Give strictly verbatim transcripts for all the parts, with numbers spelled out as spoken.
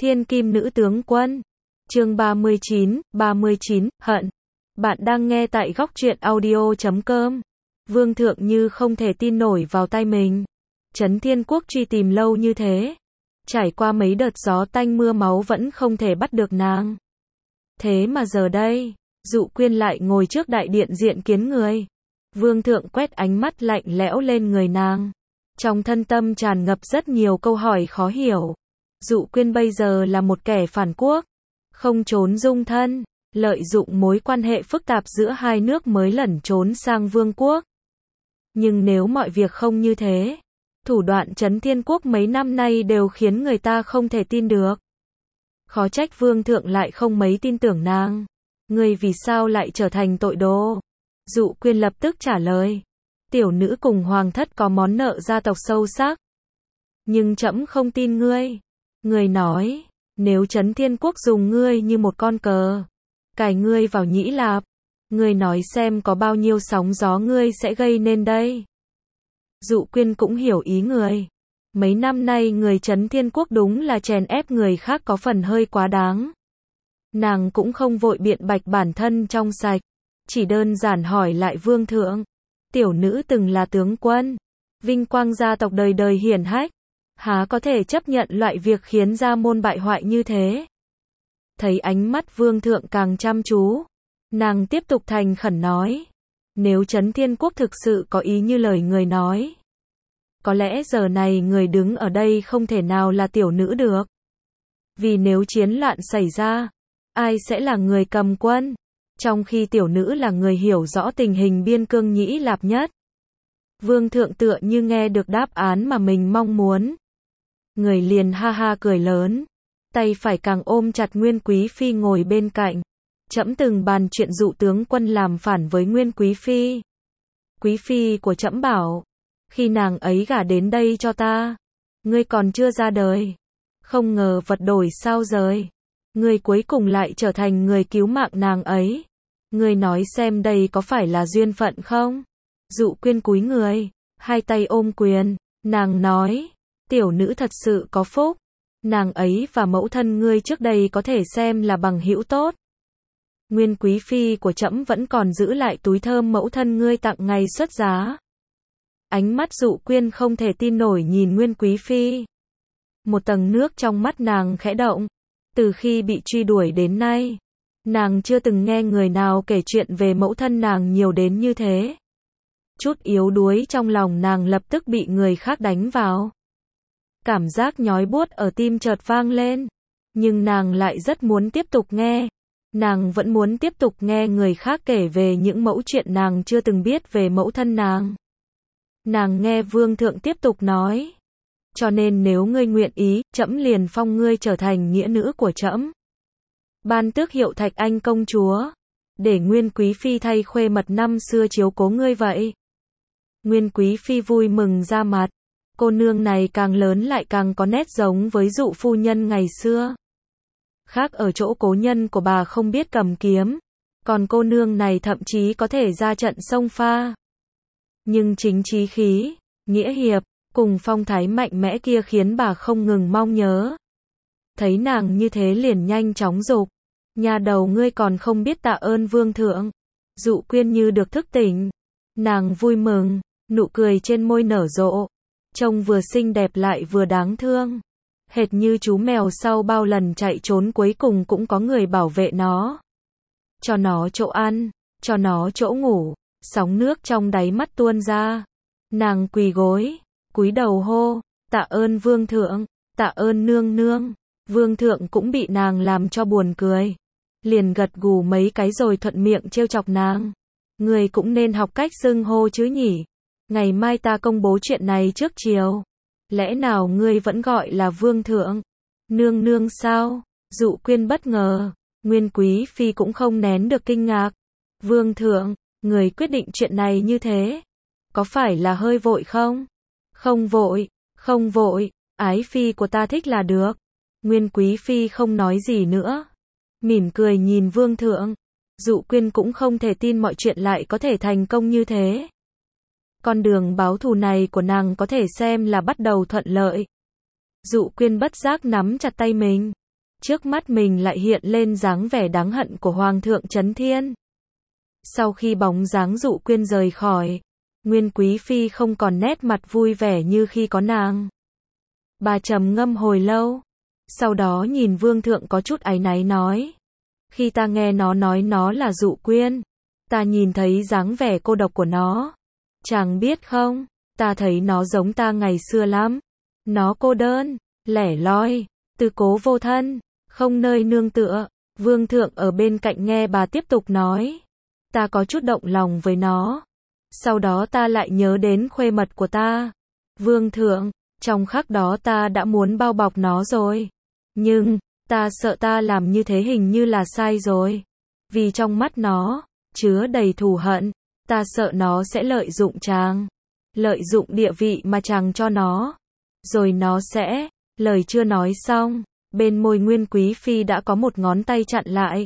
Thiên Kim Nữ Tướng Quân. Chương ba mươi chín, ba mươi chín, hận. Bạn đang nghe tại góc truyện audio chấm com. Vương thượng như không thể tin nổi vào tai mình. Trấn Thiên Quốc truy tìm lâu như thế. Trải qua mấy đợt gió tanh mưa máu vẫn không thể bắt được nàng. Thế mà giờ đây, Dụ Quyên lại ngồi trước đại điện diện kiến người. Vương thượng quét ánh mắt lạnh lẽo lên người nàng. Trong thân tâm tràn ngập rất nhiều câu hỏi khó hiểu. Dụ Quyên bây giờ là một kẻ phản quốc, không trốn dung thân, lợi dụng mối quan hệ phức tạp giữa hai nước mới lẩn trốn sang vương quốc. Nhưng nếu mọi việc không như thế, thủ đoạn Trấn Thiên Quốc mấy năm nay đều khiến người ta không thể tin được. Khó trách vương thượng lại không mấy tin tưởng nàng. Người vì sao lại trở thành tội đồ? Dụ Quyên lập tức trả lời. Tiểu nữ cùng hoàng thất có món nợ gia tộc sâu sắc. Nhưng trẫm không tin ngươi. Người nói, nếu Trấn Thiên Quốc dùng ngươi như một con cờ, cài ngươi vào Nhĩ Lạp, ngươi nói xem có bao nhiêu sóng gió ngươi sẽ gây nên đây. Dụ Quyên cũng hiểu ý người. Mấy năm nay người Trấn Thiên Quốc đúng là chèn ép người khác có phần hơi quá đáng. Nàng cũng không vội biện bạch bản thân trong sạch, chỉ đơn giản hỏi lại vương thượng. Tiểu nữ từng là tướng quân, vinh quang gia tộc đời đời hiển hách, há có thể chấp nhận loại việc khiến gia môn bại hoại như thế. Thấy ánh mắt vương thượng càng chăm chú, nàng tiếp tục thành khẩn nói. Nếu Trấn Thiên Quốc thực sự có ý như lời người nói, có lẽ giờ này người đứng ở đây không thể nào là tiểu nữ được. Vì nếu chiến loạn xảy ra, ai sẽ là người cầm quân? Trong khi tiểu nữ là người hiểu rõ tình hình biên cương Nhĩ Lạp nhất. Vương thượng tựa như nghe được đáp án mà mình mong muốn. Người liền ha ha cười lớn, tay phải càng ôm chặt Nguyên Quý Phi ngồi bên cạnh. Trẫm từng bàn chuyện Dụ tướng quân làm phản với Nguyên Quý Phi. Quý Phi của trẫm bảo, khi nàng ấy gả đến đây cho ta, ngươi còn chưa ra đời. Không ngờ vật đổi sao rời, ngươi cuối cùng lại trở thành người cứu mạng nàng ấy. Ngươi nói xem đây có phải là duyên phận không? Dụ Quyên cúi người, hai tay ôm quyền, nàng nói, tiểu nữ thật sự có phúc. Nàng ấy và mẫu thân ngươi trước đây có thể xem là bằng hữu tốt. Nguyên Quý Phi của trẫm vẫn còn giữ lại túi thơm mẫu thân ngươi tặng ngày xuất giá. Ánh mắt Dụ Quyên không thể tin nổi nhìn Nguyên Quý Phi. Một tầng nước trong mắt nàng khẽ động. Từ khi bị truy đuổi đến nay, nàng chưa từng nghe người nào kể chuyện về mẫu thân nàng nhiều đến như thế. Chút yếu đuối trong lòng nàng lập tức bị người khác đánh vào. Cảm giác nhói buốt ở tim chợt vang lên. Nhưng nàng lại rất muốn tiếp tục nghe. Nàng vẫn muốn tiếp tục nghe người khác kể về những mẫu chuyện nàng chưa từng biết về mẫu thân nàng. Nàng nghe vương thượng tiếp tục nói. Cho nên nếu ngươi nguyện ý, trẫm liền phong ngươi trở thành nghĩa nữ của trẫm. Ban tước hiệu Thạch Anh công chúa. Để Nguyên Quý Phi thay khuê mật năm xưa chiếu cố ngươi vậy. Nguyên Quý Phi vui mừng ra mặt. Cô nương này càng lớn lại càng có nét giống với Dụ phu nhân ngày xưa. Khác ở chỗ cố nhân của bà không biết cầm kiếm. Còn cô nương này thậm chí có thể ra trận xông pha. Nhưng chính chí khí, nghĩa hiệp, cùng phong thái mạnh mẽ kia khiến bà không ngừng mong nhớ. Thấy nàng như thế liền nhanh chóng dục. Nhà đầu ngươi còn không biết tạ ơn vương thượng. Dụ Quyên như được thức tỉnh. Nàng vui mừng, nụ cười trên môi nở rộ. Trông vừa xinh đẹp lại vừa đáng thương. Hệt như chú mèo sau bao lần chạy trốn cuối cùng cũng có người bảo vệ nó. Cho nó chỗ ăn, cho nó chỗ ngủ. Sóng nước trong đáy mắt tuôn ra. Nàng quỳ gối, cúi đầu hô, tạ ơn vương thượng, tạ ơn nương nương. Vương thượng cũng bị nàng làm cho buồn cười. Liền gật gù mấy cái rồi thuận miệng trêu chọc nàng. Người cũng nên học cách xưng hô chứ nhỉ. Ngày mai ta công bố chuyện này trước chiều. Lẽ nào ngươi vẫn gọi là vương thượng? Nương nương sao? Dụ Quyên bất ngờ. Nguyên Quý Phi cũng không nén được kinh ngạc. Vương thượng, người quyết định chuyện này như thế, có phải là hơi vội không? Không vội, không vội, ái phi của ta thích là được. Nguyên Quý Phi không nói gì nữa. Mỉm cười nhìn vương thượng. Dụ Quyên cũng không thể tin mọi chuyện lại có thể thành công như thế. Con đường báo thù này của nàng có thể xem là bắt đầu thuận lợi. Dụ Quyên bất giác nắm chặt tay mình. trước mắt mình lại hiện lên dáng vẻ đáng hận của Hoàng thượng Trấn Thiên. Sau khi bóng dáng Dụ Quyên rời khỏi, Nguyên Quý Phi không còn nét mặt vui vẻ như khi có nàng. Bà trầm ngâm hồi lâu, sau đó nhìn Vương thượng có chút áy náy nói. Khi ta nghe nó nói nó là Dụ Quyên, ta nhìn thấy dáng vẻ cô độc của nó. Chàng biết không, ta thấy nó giống ta ngày xưa lắm. Nó cô đơn, lẻ loi, tư cố vô thân, không nơi nương tựa. Vương thượng ở bên cạnh nghe bà tiếp tục nói. Ta có chút động lòng với nó. Sau đó ta lại nhớ đến khuê mật của ta. Vương thượng, trong khắc đó ta đã muốn bao bọc nó rồi. Nhưng, ta sợ ta làm như thế hình như là sai rồi. Vì trong mắt nó, chứa đầy thù hận. Ta sợ nó sẽ lợi dụng chàng. Lợi dụng địa vị mà chàng cho nó. Rồi nó sẽ, lời chưa nói xong, bên môi Nguyên Quý Phi đã có một ngón tay chặn lại.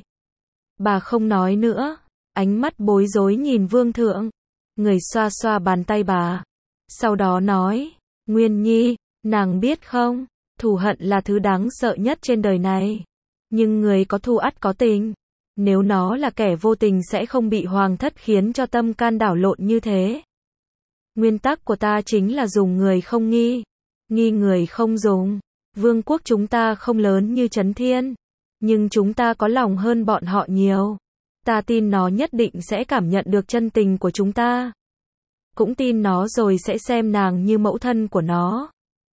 Bà không nói nữa, ánh mắt bối rối nhìn Vương thượng. Người xoa xoa bàn tay bà. Sau đó nói, Nguyên Nhi, nàng biết không, thù hận là thứ đáng sợ nhất trên đời này. Nhưng người có thù ắt có tình. Nếu nó là kẻ vô tình sẽ không bị hoàng thất khiến cho tâm can đảo lộn như thế. Nguyên tắc của ta chính là dùng người không nghi, nghi người không dùng. Vương quốc chúng ta không lớn như Trấn Thiên, nhưng chúng ta có lòng hơn bọn họ nhiều. Ta tin nó nhất định sẽ cảm nhận được chân tình của chúng ta. Cũng tin nó rồi sẽ xem nàng như mẫu thân của nó.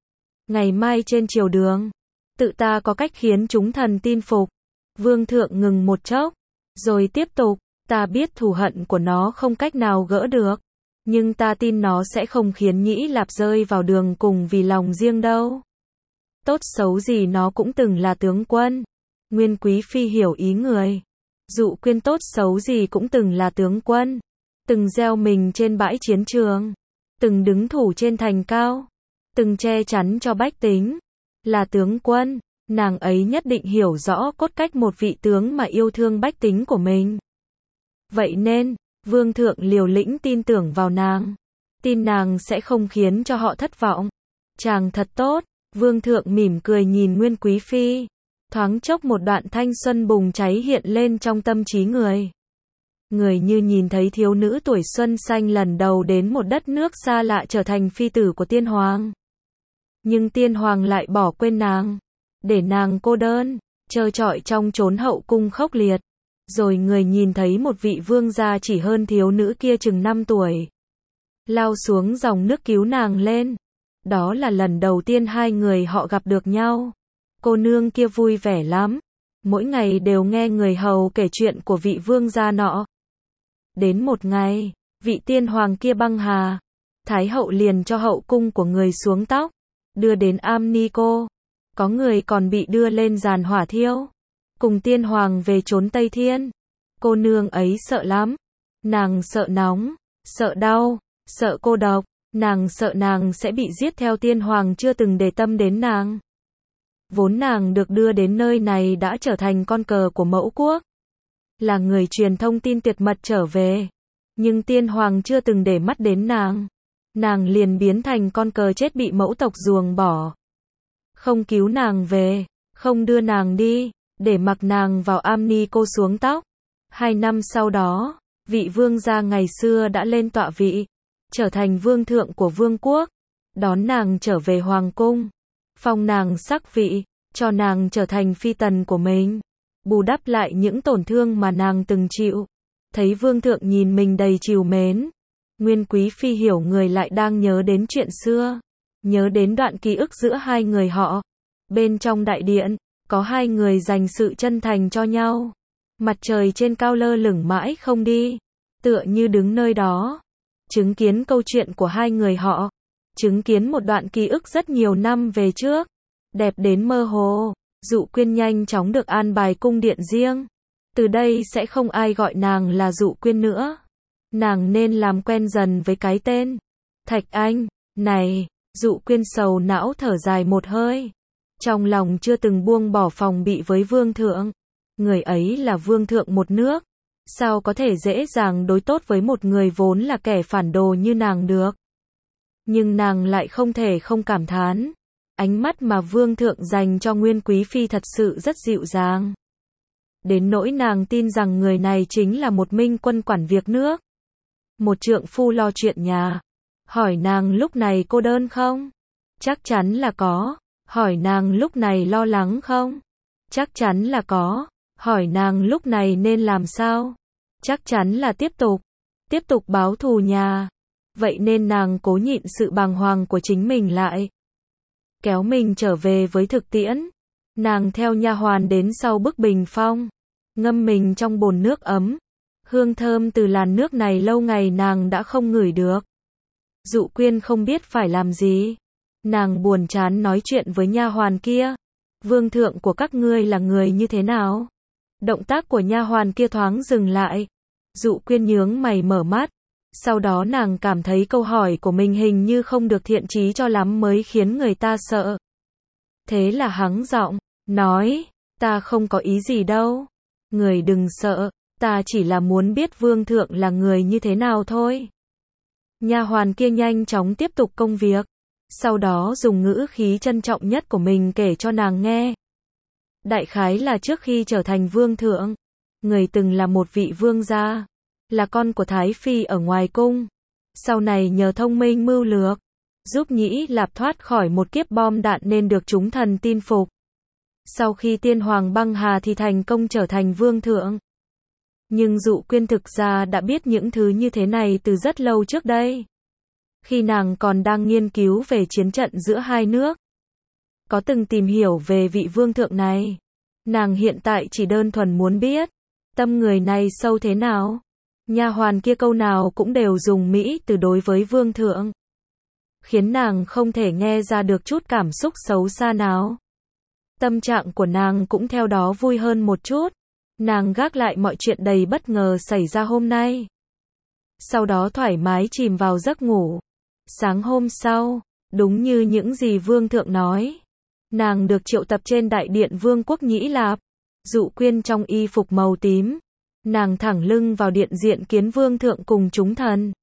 Ngày mai trên triều đường, tự ta có cách khiến chúng thần tin phục. Vương thượng ngừng một chốc, rồi tiếp tục, ta biết thù hận của nó không cách nào gỡ được. Nhưng ta tin nó sẽ không khiến Nhĩ Lạp rơi vào đường cùng vì lòng riêng đâu. Tốt xấu gì nó cũng từng là tướng quân. Nguyên Quý Phi hiểu ý người. Dụ Quyên tốt xấu gì cũng từng là tướng quân. Từng gieo mình trên bãi chiến trường. Từng đứng thủ trên thành cao. Từng che chắn cho bách tính. Là tướng quân, nàng ấy nhất định hiểu rõ cốt cách một vị tướng mà yêu thương bách tính của mình. Vậy nên, Vương thượng liều lĩnh tin tưởng vào nàng. Tin nàng sẽ không khiến cho họ thất vọng. Chàng thật tốt. Vương thượng mỉm cười nhìn Nguyên Quý Phi. Thoáng chốc một đoạn thanh xuân bùng cháy hiện lên trong tâm trí người. Người như nhìn thấy thiếu nữ tuổi xuân xanh lần đầu đến một đất nước xa lạ trở thành phi tử của tiên hoàng. Nhưng tiên hoàng lại bỏ quên nàng. Để nàng cô đơn, trơ trọi trong chốn hậu cung khốc liệt. Rồi người nhìn thấy một vị vương gia chỉ hơn thiếu nữ kia chừng năm tuổi. Lao xuống dòng nước cứu nàng lên. Đó là lần đầu tiên hai người họ gặp được nhau. Cô nương kia vui vẻ lắm. Mỗi ngày đều nghe người hầu kể chuyện của vị vương gia nọ. Đến một ngày, vị tiên hoàng kia băng hà. Thái hậu liền cho hậu cung của người xuống tóc. Đưa đến Am Ni Cô. Có người còn bị đưa lên giàn hỏa thiêu. Cùng tiên hoàng về trốn Tây Thiên. Cô nương ấy sợ lắm. Nàng sợ nóng, sợ đau, sợ cô độc. Nàng sợ nàng sẽ bị giết theo tiên hoàng chưa từng để tâm đến nàng. Vốn nàng được đưa đến nơi này đã trở thành con cờ của mẫu quốc. Là người truyền thông tin tuyệt mật trở về. Nhưng tiên hoàng chưa từng để mắt đến nàng. Nàng liền biến thành con cờ chết bị mẫu tộc ruồng bỏ. Không cứu nàng về, không đưa nàng đi, để mặc nàng vào Am Ni Cô xuống tóc. Hai năm sau đó, vị vương gia ngày xưa đã lên tọa vị. Trở thành vương thượng của vương quốc. Đón nàng trở về hoàng cung. Phong nàng sắc vị. Cho nàng trở thành phi tần của mình. Bù đắp lại những tổn thương mà nàng từng chịu. Thấy vương thượng nhìn mình đầy trìu mến. Nguyên Quý Phi hiểu người lại đang nhớ đến chuyện xưa. Nhớ đến đoạn ký ức giữa hai người họ. Bên trong đại điện, có hai người dành sự chân thành cho nhau. Mặt trời trên cao lơ lửng mãi không đi. Tựa như đứng nơi đó. Chứng kiến câu chuyện của hai người họ. Chứng kiến một đoạn ký ức rất nhiều năm về trước. Đẹp đến mơ hồ. Dụ Quyên nhanh chóng được an bài cung điện riêng. Từ đây sẽ không ai gọi nàng là Dụ Quyên nữa. Nàng nên làm quen dần với cái tên Thạch Anh này. Dụ Quyên sầu não thở dài một hơi. Trong lòng chưa từng buông bỏ phòng bị với vương thượng. Người ấy là vương thượng một nước. Sao có thể dễ dàng đối tốt với một người vốn là kẻ phản đồ như nàng được. Nhưng nàng lại không thể không cảm thán. Ánh mắt mà vương thượng dành cho Nguyên Quý Phi thật sự rất dịu dàng. Đến nỗi nàng tin rằng người này chính là một minh quân quản việc nước. Một trượng phu lo chuyện nhà. Hỏi nàng lúc này cô đơn không? Chắc chắn là có. Hỏi nàng lúc này lo lắng không? Chắc chắn là có. Hỏi nàng lúc này nên làm sao? Chắc chắn là tiếp tục. Tiếp tục báo thù nhà. Vậy nên nàng cố nhịn sự bàng hoàng của chính mình lại. Kéo mình trở về với thực tiễn. Nàng theo nha hoàn đến sau bức bình phong. Ngâm mình trong bồn nước ấm. Hương thơm từ làn nước này lâu ngày nàng đã không ngửi được. Dụ Quyên không biết phải làm gì. Nàng buồn chán nói chuyện với nha hoàn kia. Vương thượng của các ngươi là người như thế nào? Động tác của nha hoàn kia thoáng dừng lại. Dụ Quyên nhướng mày mở mắt. Sau đó nàng cảm thấy câu hỏi của mình hình như không được thiện chí cho lắm mới khiến người ta sợ. Thế là hắng giọng, nói, ta không có ý gì đâu. Người đừng sợ, ta chỉ là muốn biết vương thượng là người như thế nào thôi. Nha hoàn kia nhanh chóng tiếp tục công việc. Sau đó dùng ngữ khí trân trọng nhất của mình kể cho nàng nghe. Đại khái là trước khi trở thành vương thượng, người từng là một vị vương gia, là con của Thái Phi ở ngoài cung. Sau này nhờ thông minh mưu lược, giúp Nhĩ Lạp thoát khỏi một kiếp bom đạn nên được chúng thần tin phục. Sau khi tiên hoàng băng hà thì thành công trở thành vương thượng. Nhưng Dụ Quyên thực ra đã biết những thứ như thế này từ rất lâu trước đây. Khi nàng còn đang nghiên cứu về chiến trận giữa hai nước. Có từng tìm hiểu về vị vương thượng này. Nàng hiện tại chỉ đơn thuần muốn biết. Tâm người này sâu thế nào. Nha hoàn kia câu nào cũng đều dùng mỹ từ đối với vương thượng. Khiến nàng không thể nghe ra được chút cảm xúc xấu xa nào. Tâm trạng của nàng cũng theo đó vui hơn một chút. Nàng gác lại mọi chuyện đầy bất ngờ xảy ra hôm nay. Sau đó thoải mái chìm vào giấc ngủ. Sáng hôm sau, đúng như những gì vương thượng nói. Nàng được triệu tập trên đại điện vương quốc Nhĩ Lạp. Dụ Quyên trong y phục màu tím. Nàng thẳng lưng vào điện diện kiến vương thượng cùng chúng thần.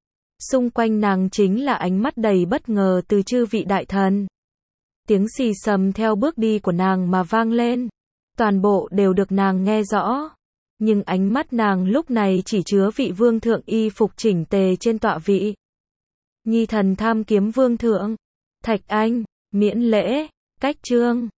Xung quanh nàng chính là ánh mắt đầy bất ngờ từ chư vị đại thần. Tiếng xì xầm theo bước đi của nàng mà vang lên. Toàn bộ đều được nàng nghe rõ. Nhưng ánh mắt nàng lúc này chỉ chứa vị vương thượng y phục chỉnh tề trên tọa vị. Nhi thần tham kiếm vương thượng. Thạch Anh, miễn lễ, cách trương.